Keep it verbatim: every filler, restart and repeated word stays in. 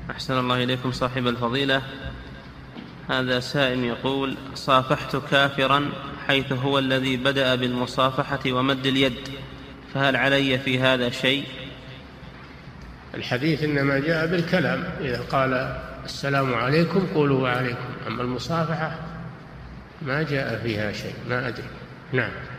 أحسن الله إليكم صاحب الفضيلة. هذا سائل يقول: صافحت كافرا حيث هو الذي بدأ بالمصافحة ومد اليد، فهل علي في هذا شيء؟ الحديث إنما جاء بالكلام، إذا قال السلام عليكم قولوا وعليكم، أما المصافحة ما جاء فيها شيء، ما أدري. نعم.